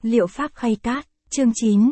Liệu pháp khay cát, chương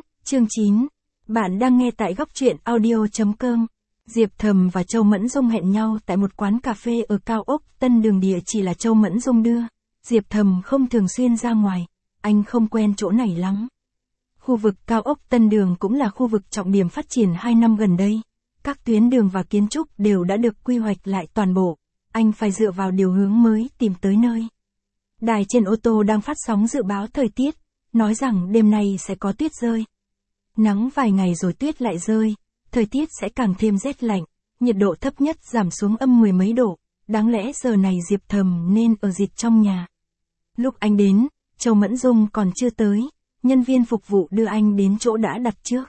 9. Bạn đang nghe tại góc truyện audio.com. Diệp Thầm và Châu Mẫn Dung hẹn nhau tại một quán cà phê ở cao ốc Tân Đường, địa chỉ là Châu Mẫn Dung đưa. Diệp Thầm không thường xuyên ra ngoài, anh không quen chỗ này lắm. Khu vực cao ốc Tân Đường cũng là khu vực trọng điểm phát triển 2 năm gần đây. Các tuyến đường và kiến trúc đều đã được quy hoạch lại toàn bộ, anh phải dựa vào điều hướng mới tìm tới nơi. Đài trên ô tô đang phát sóng dự báo thời tiết, nói rằng đêm nay sẽ có tuyết rơi. Nắng vài ngày rồi tuyết lại rơi, thời tiết sẽ càng thêm rét lạnh, nhiệt độ thấp nhất giảm xuống âm 10 mấy độ, đáng lẽ giờ này Diệp Thầm nên ở dịt trong nhà. Lúc anh đến, Châu Mẫn Dung còn chưa tới, nhân viên phục vụ đưa anh đến chỗ đã đặt trước.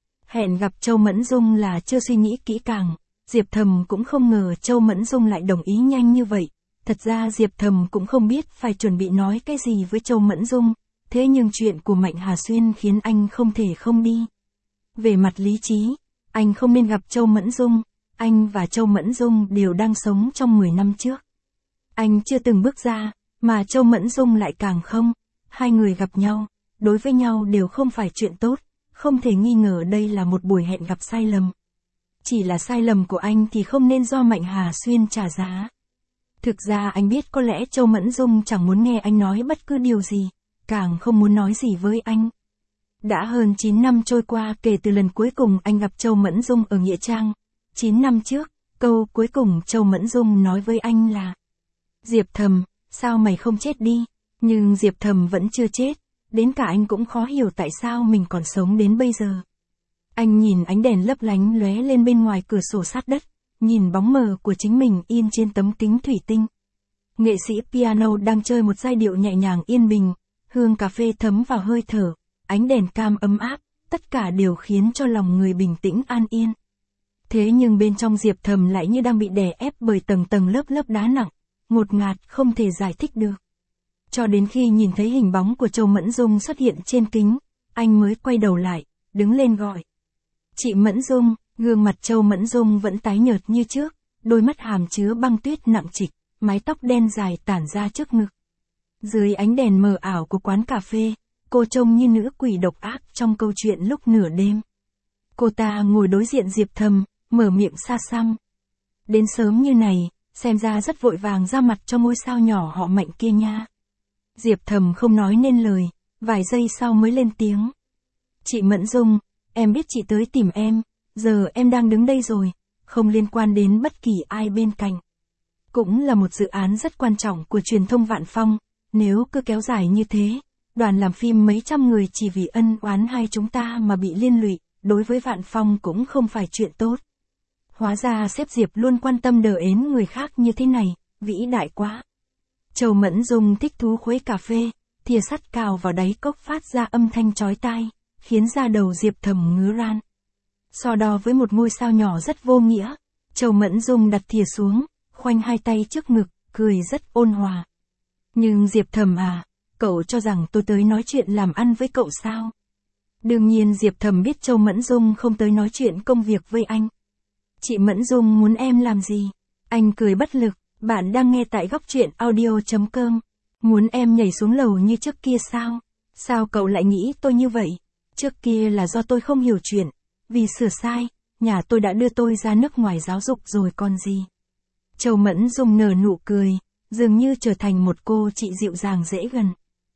Hẹn gặp Châu Mẫn Dung là chưa suy nghĩ kỹ càng, Diệp Thầm cũng không ngờ Châu Mẫn Dung lại đồng ý nhanh như vậy. Thật ra Diệp Thầm cũng không biết phải chuẩn bị nói cái gì với Châu Mẫn Dung, thế nhưng chuyện của Mạnh Hà Xuyên khiến anh không thể không đi. Về mặt lý trí, anh không nên gặp Châu Mẫn Dung, anh và Châu Mẫn Dung đều đang sống trong 10 năm trước. Anh chưa từng bước ra, mà Châu Mẫn Dung lại càng không. Hai người gặp nhau, đối với nhau đều không phải chuyện tốt, không thể nghi ngờ đây là một buổi hẹn gặp sai lầm. Chỉ là sai lầm của anh thì không nên do Mạnh Hà Xuyên trả giá. Thực ra anh biết có lẽ Châu Mẫn Dung chẳng muốn nghe anh nói bất cứ điều gì, càng không muốn nói gì với anh. Đã hơn 9 năm trôi qua kể từ lần cuối cùng anh gặp Châu Mẫn Dung ở Nghĩa Trang. 9 năm trước, câu cuối cùng Châu Mẫn Dung nói với anh là: Diệp Thầm, sao mày không chết đi? Nhưng Diệp Thầm vẫn chưa chết, đến cả anh cũng khó hiểu tại sao mình còn sống đến bây giờ. Anh nhìn ánh đèn lấp lánh lóe lên bên ngoài cửa sổ sát đất, nhìn bóng mờ của chính mình in trên tấm kính thủy tinh. Nghệ sĩ piano đang chơi một giai điệu nhẹ nhàng yên bình, hương cà phê thấm vào hơi thở, ánh đèn cam ấm áp, tất cả đều khiến cho lòng người bình tĩnh an yên. Thế nhưng bên trong Diệp Thầm lại như đang bị đè ép bởi tầng tầng lớp lớp đá nặng, ngột ngạt không thể giải thích được. Cho đến khi nhìn thấy hình bóng của Châu Mẫn Dung xuất hiện trên kính, anh mới quay đầu lại, đứng lên gọi: Chị Mẫn Dung. Gương mặt Châu Mẫn Dung vẫn tái nhợt như trước, đôi mắt hàm chứa băng tuyết nặng trịch, mái tóc đen dài tản ra trước ngực. Dưới ánh đèn mờ ảo của quán cà phê, cô trông như nữ quỷ độc ác trong câu chuyện lúc nửa đêm. Cô ta ngồi đối diện Diệp Thầm, mở miệng xa xăm: Đến sớm như này, xem ra rất vội vàng ra mặt cho ngôi sao nhỏ họ Mạnh kia nha. Diệp Thầm không nói nên lời, vài giây sau mới lên tiếng: Chị Mẫn Dung, em biết chị tới tìm em. Giờ em đang đứng đây rồi, không liên quan đến bất kỳ ai bên cạnh. Cũng là một dự án rất quan trọng của truyền thông Vạn Phong, nếu cứ kéo dài như thế, đoàn làm phim mấy trăm người chỉ vì ân oán hai chúng ta mà bị liên lụy, đối với Vạn Phong cũng không phải chuyện tốt. Hóa ra sếp Diệp luôn quan tâm đờ ến người khác như thế này, vĩ đại quá. Châu Mẫn Dung thích thú khuấy cà phê, thìa sắt cào vào đáy cốc phát ra âm thanh chói tai, khiến da đầu Diệp Thầm ngứa ran. So đo với một ngôi sao nhỏ rất vô nghĩa, Châu Mẫn Dung đặt thìa xuống, khoanh hai tay trước ngực, cười rất ôn hòa. Nhưng Diệp Thầm à, cậu cho rằng tôi tới nói chuyện làm ăn với cậu sao? Đương nhiên Diệp Thầm biết Châu Mẫn Dung không tới nói chuyện công việc với anh. Chị Mẫn Dung muốn em làm gì? Anh cười bất lực. Bạn đang nghe tại góc truyện audio.com. Muốn em nhảy xuống lầu như trước kia sao? Sao cậu lại nghĩ tôi như vậy? Trước kia là do tôi không hiểu chuyện. Vì sửa sai, nhà tôi đã đưa tôi ra nước ngoài giáo dục rồi còn gì. Châu Mẫn Dung nở nụ cười, dường như trở thành một cô chị dịu dàng dễ gần.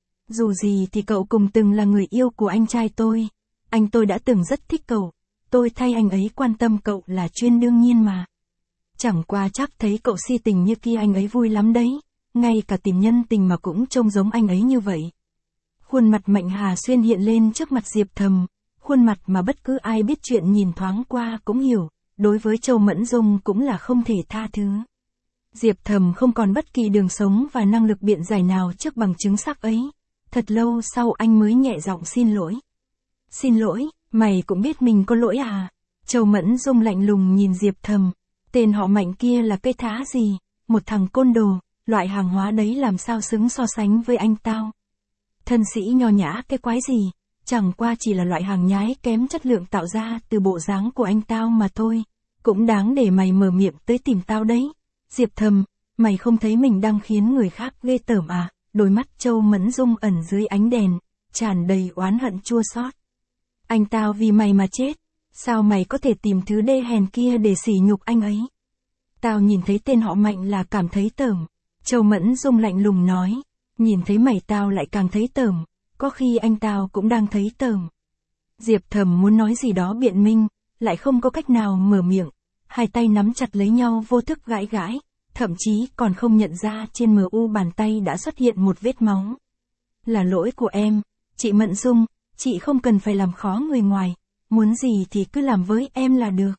Dù gì thì cậu cùng từng là người yêu của anh trai tôi. Anh tôi đã từng rất thích cậu. Tôi thay anh ấy quan tâm cậu là chuyện đương nhiên mà. Chẳng qua chắc thấy cậu si tình như kia anh ấy vui lắm đấy. Ngay cả tìm nhân tình mà cũng trông giống anh ấy như vậy. Khuôn mặt Mạnh Hà Xuyên hiện lên trước mặt Diệp Thầm. Khuôn mặt mà bất cứ ai biết chuyện nhìn thoáng qua cũng hiểu, đối với Châu Mẫn Dung cũng là không thể tha thứ. Diệp Thầm không còn bất kỳ đường sống và năng lực biện giải nào trước bằng chứng xác ấy. Thật lâu sau anh mới nhẹ giọng xin lỗi. Xin lỗi, mày cũng biết mình có lỗi à? Châu Mẫn Dung lạnh lùng nhìn Diệp Thầm. Tên họ Mạnh kia là cái thá gì? Một thằng côn đồ, loại hàng hóa đấy làm sao xứng so sánh với anh tao? Thân sĩ nho nhã cái quái gì? Chẳng qua chỉ là loại hàng nhái kém chất lượng tạo ra từ bộ dáng của anh tao mà thôi. Cũng đáng để mày mở miệng tới tìm tao đấy. Diệp Thầm, mày không thấy mình đang khiến người khác ghê tởm à? Đôi mắt Châu Mẫn Dung ẩn dưới ánh đèn, tràn đầy oán hận chua xót. Anh tao vì mày mà chết, sao mày có thể tìm thứ đê hèn kia để sỉ nhục anh ấy? Tao nhìn thấy tên họ Mạnh là cảm thấy tởm. Châu Mẫn Dung lạnh lùng nói, nhìn thấy mày tao lại càng thấy tởm, có khi anh tao cũng đang thấy tởm. Diệp Thầm muốn nói gì đó biện minh, lại không có cách nào mở miệng, hai tay nắm chặt lấy nhau vô thức gãi gãi, thậm chí còn không nhận ra trên mu bàn tay đã xuất hiện một vết máu. Là lỗi của em, chị Mẫn Dung, chị không cần phải làm khó người ngoài, muốn gì thì cứ làm với em là được.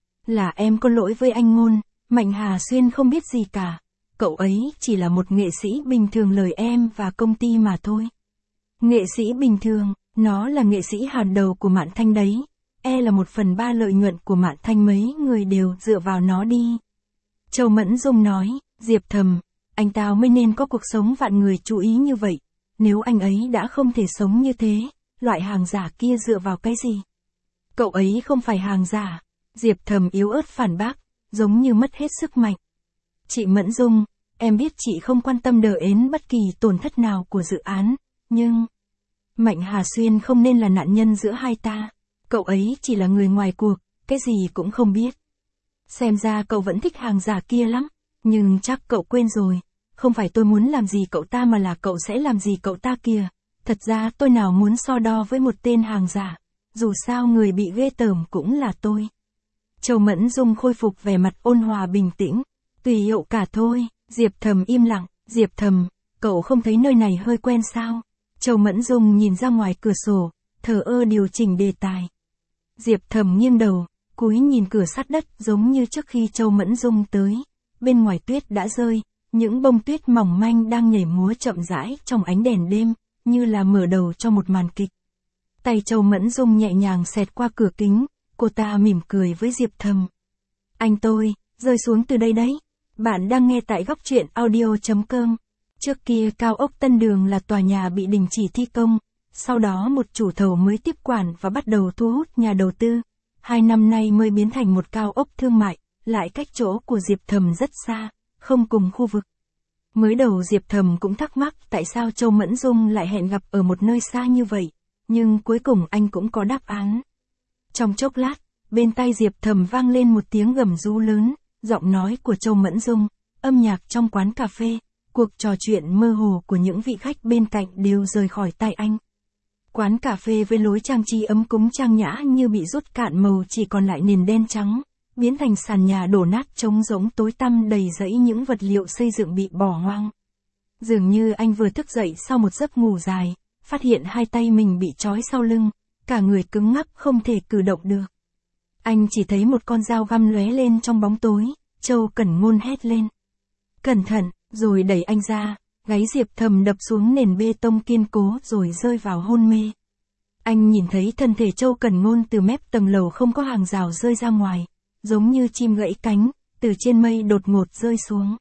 Là em có lỗi với anh Ngôn, Mạnh Hà Xuyên không biết gì cả, cậu ấy chỉ là một nghệ sĩ bình thường lời em và công ty mà thôi. Nghệ sĩ bình thường, nó là nghệ sĩ hàng đầu của Mạn Thanh đấy, là 1/3 lợi nhuận của Mạn Thanh, mấy người đều dựa vào nó đi. Châu Mẫn Dung nói, Diệp Thầm, anh tao mới nên có cuộc sống vạn người chú ý như vậy, nếu anh ấy đã không thể sống như thế, loại hàng giả kia dựa vào cái gì? Cậu ấy không phải hàng giả, Diệp Thầm yếu ớt phản bác, giống như mất hết sức mạnh. Chị Mẫn Dung, em biết chị không quan tâm đến bất kỳ tổn thất nào của dự án, nhưng Mạnh Hà Xuyên không nên là nạn nhân giữa hai ta, cậu ấy chỉ là người ngoài cuộc, cái gì cũng không biết. Xem ra cậu vẫn thích hàng giả kia lắm, nhưng chắc cậu quên rồi, không phải tôi muốn làm gì cậu ta mà là cậu sẽ làm gì cậu ta kìa. Thật ra tôi nào muốn so đo với một tên hàng giả, dù sao người bị ghê tởm cũng là tôi. Châu Mẫn Dung khôi phục vẻ mặt ôn hòa bình tĩnh, tùy cậu cả thôi. Diệp Thầm im lặng, Diệp Thầm, cậu không thấy nơi này hơi quen sao? Châu Mẫn Dung nhìn ra ngoài cửa sổ, thờ ơ điều chỉnh đề tài. Diệp Thầm nghiêng đầu, cúi nhìn cửa sát đất giống như trước khi Châu Mẫn Dung tới. Bên ngoài tuyết đã rơi, những bông tuyết mỏng manh đang nhảy múa chậm rãi trong ánh đèn đêm, như là mở đầu cho một màn kịch. Tay Châu Mẫn Dung nhẹ nhàng xẹt qua cửa kính, cô ta mỉm cười với Diệp Thầm. Anh tôi, rơi xuống từ đây đấy. Bạn đang nghe tại góc truyện audio.com. Trước kia cao ốc Tân Đường là tòa nhà bị đình chỉ thi công, sau đó một chủ thầu mới tiếp quản và bắt đầu thu hút nhà đầu tư. 2 năm nay mới biến thành một cao ốc thương mại, lại cách chỗ của Diệp Thầm rất xa, không cùng khu vực. Mới đầu Diệp Thầm cũng thắc mắc tại sao Châu Mẫn Dung lại hẹn gặp ở một nơi xa như vậy, nhưng cuối cùng anh cũng có đáp án. Trong chốc lát, bên tai Diệp Thầm vang lên một tiếng gầm rú lớn, giọng nói của Châu Mẫn Dung, âm nhạc trong quán cà phê, cuộc trò chuyện mơ hồ của những vị khách bên cạnh đều rời khỏi tai anh. Quán cà phê với lối trang trí ấm cúng trang nhã như bị rút cạn màu, chỉ còn lại nền đen trắng, biến thành sàn nhà đổ nát trống rỗng tối tăm đầy rẫy những vật liệu xây dựng bị bỏ hoang. Dường như anh vừa thức dậy sau một giấc ngủ dài, phát hiện hai tay mình bị trói sau lưng, cả người cứng ngắc không thể cử động được. Anh chỉ thấy một con dao găm lóe lên trong bóng tối, Châu Cẩn Ngôn hét lên. Cẩn thận, rồi đẩy anh ra, gáy Diệp Thầm đập xuống nền bê tông kiên cố rồi rơi vào hôn mê. Anh nhìn thấy thân thể Châu Cẩn Ngôn từ mép tầng lầu không có hàng rào rơi ra ngoài, giống như chim gãy cánh, từ trên mây đột ngột rơi xuống.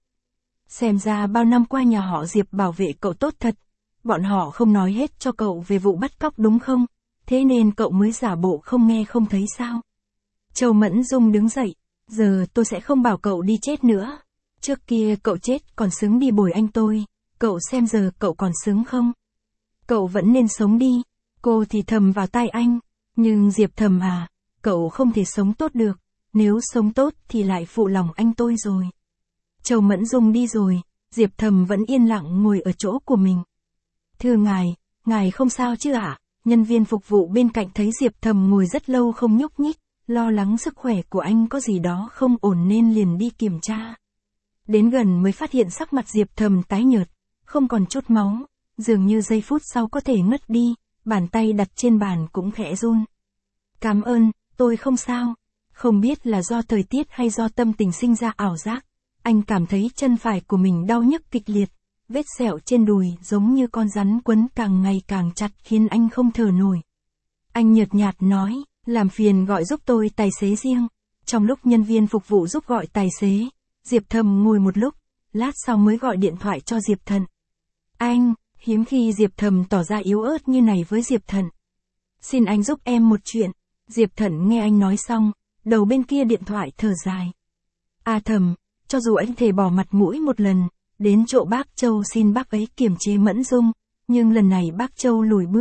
Xem ra bao năm qua nhà họ Diệp bảo vệ cậu tốt thật, bọn họ không nói hết cho cậu về vụ bắt cóc đúng không? Thế nên cậu mới giả bộ không nghe không thấy sao? Châu Mẫn Dung đứng dậy, giờ tôi sẽ không bảo cậu đi chết nữa. Trước kia cậu chết còn xứng đi bồi anh tôi, cậu xem giờ cậu còn xứng không? Cậu vẫn nên sống đi, cô thì thầm vào tai anh, nhưng Diệp Thầm à, cậu không thể sống tốt được, nếu sống tốt thì lại phụ lòng anh tôi rồi. Châu Mẫn Dung đi rồi, Diệp Thầm vẫn yên lặng ngồi ở chỗ của mình. Thưa ngài không sao chứ ạ? Nhân viên phục vụ bên cạnh thấy Diệp Thầm ngồi rất lâu không nhúc nhích, lo lắng sức khỏe của anh có gì đó không ổn nên liền đi kiểm tra. Đến gần mới phát hiện sắc mặt Diệp Thầm tái nhợt, không còn chút máu, dường như giây phút sau có thể ngất đi, bàn tay đặt trên bàn cũng khẽ run. Cảm ơn, tôi không sao. Không biết là do thời tiết hay do tâm tình sinh ra ảo giác, anh cảm thấy chân phải của mình đau nhức kịch liệt, vết sẹo trên đùi giống như con rắn quấn càng ngày càng chặt khiến anh không thở nổi. Anh nhợt nhạt nói, làm phiền gọi giúp tôi tài xế riêng. Trong lúc nhân viên phục vụ giúp gọi tài xế, Diệp Thầm ngồi một lúc, lát sau mới gọi điện thoại cho Diệp Thận. Anh, hiếm khi Diệp Thầm tỏ ra yếu ớt như này với Diệp Thận. Xin anh giúp em một chuyện. Diệp Thận nghe anh nói xong, đầu bên kia điện thoại thở dài. Thầm, cho dù anh thề bỏ mặt mũi một lần, đến chỗ bác Châu xin bác ấy kiềm chế Mẫn Dung, nhưng lần này bác Châu lùi bước,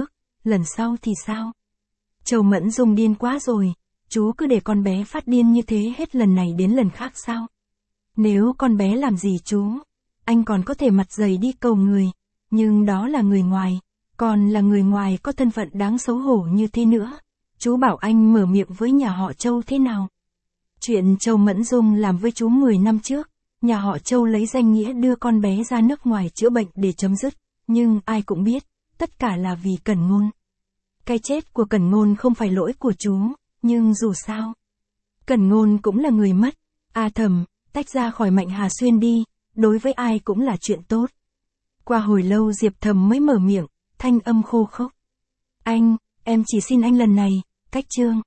lần sau thì sao? Châu Mẫn Dung điên quá rồi, chú cứ để con bé phát điên như thế hết lần này đến lần khác sao? Nếu con bé làm gì chú, anh còn có thể mặt dày đi cầu người, nhưng đó là người ngoài, còn là người ngoài có thân phận đáng xấu hổ như thế nữa. Chú bảo anh mở miệng với nhà họ Châu thế nào? Chuyện Châu Mẫn Dung làm với chú 10 năm trước, nhà họ Châu lấy danh nghĩa đưa con bé ra nước ngoài chữa bệnh để chấm dứt, nhưng ai cũng biết, tất cả là vì Cẩn Ngôn. Cái chết của Cẩn Ngôn không phải lỗi của chú, nhưng dù sao, Cẩn Ngôn cũng là người mất. Thầm, tách ra khỏi Mạnh Hà Xuyên đi, đối với ai cũng là chuyện tốt. Qua hồi lâu Diệp Thầm mới mở miệng, thanh âm khô khốc. Anh, em chỉ xin anh lần này, cách chương.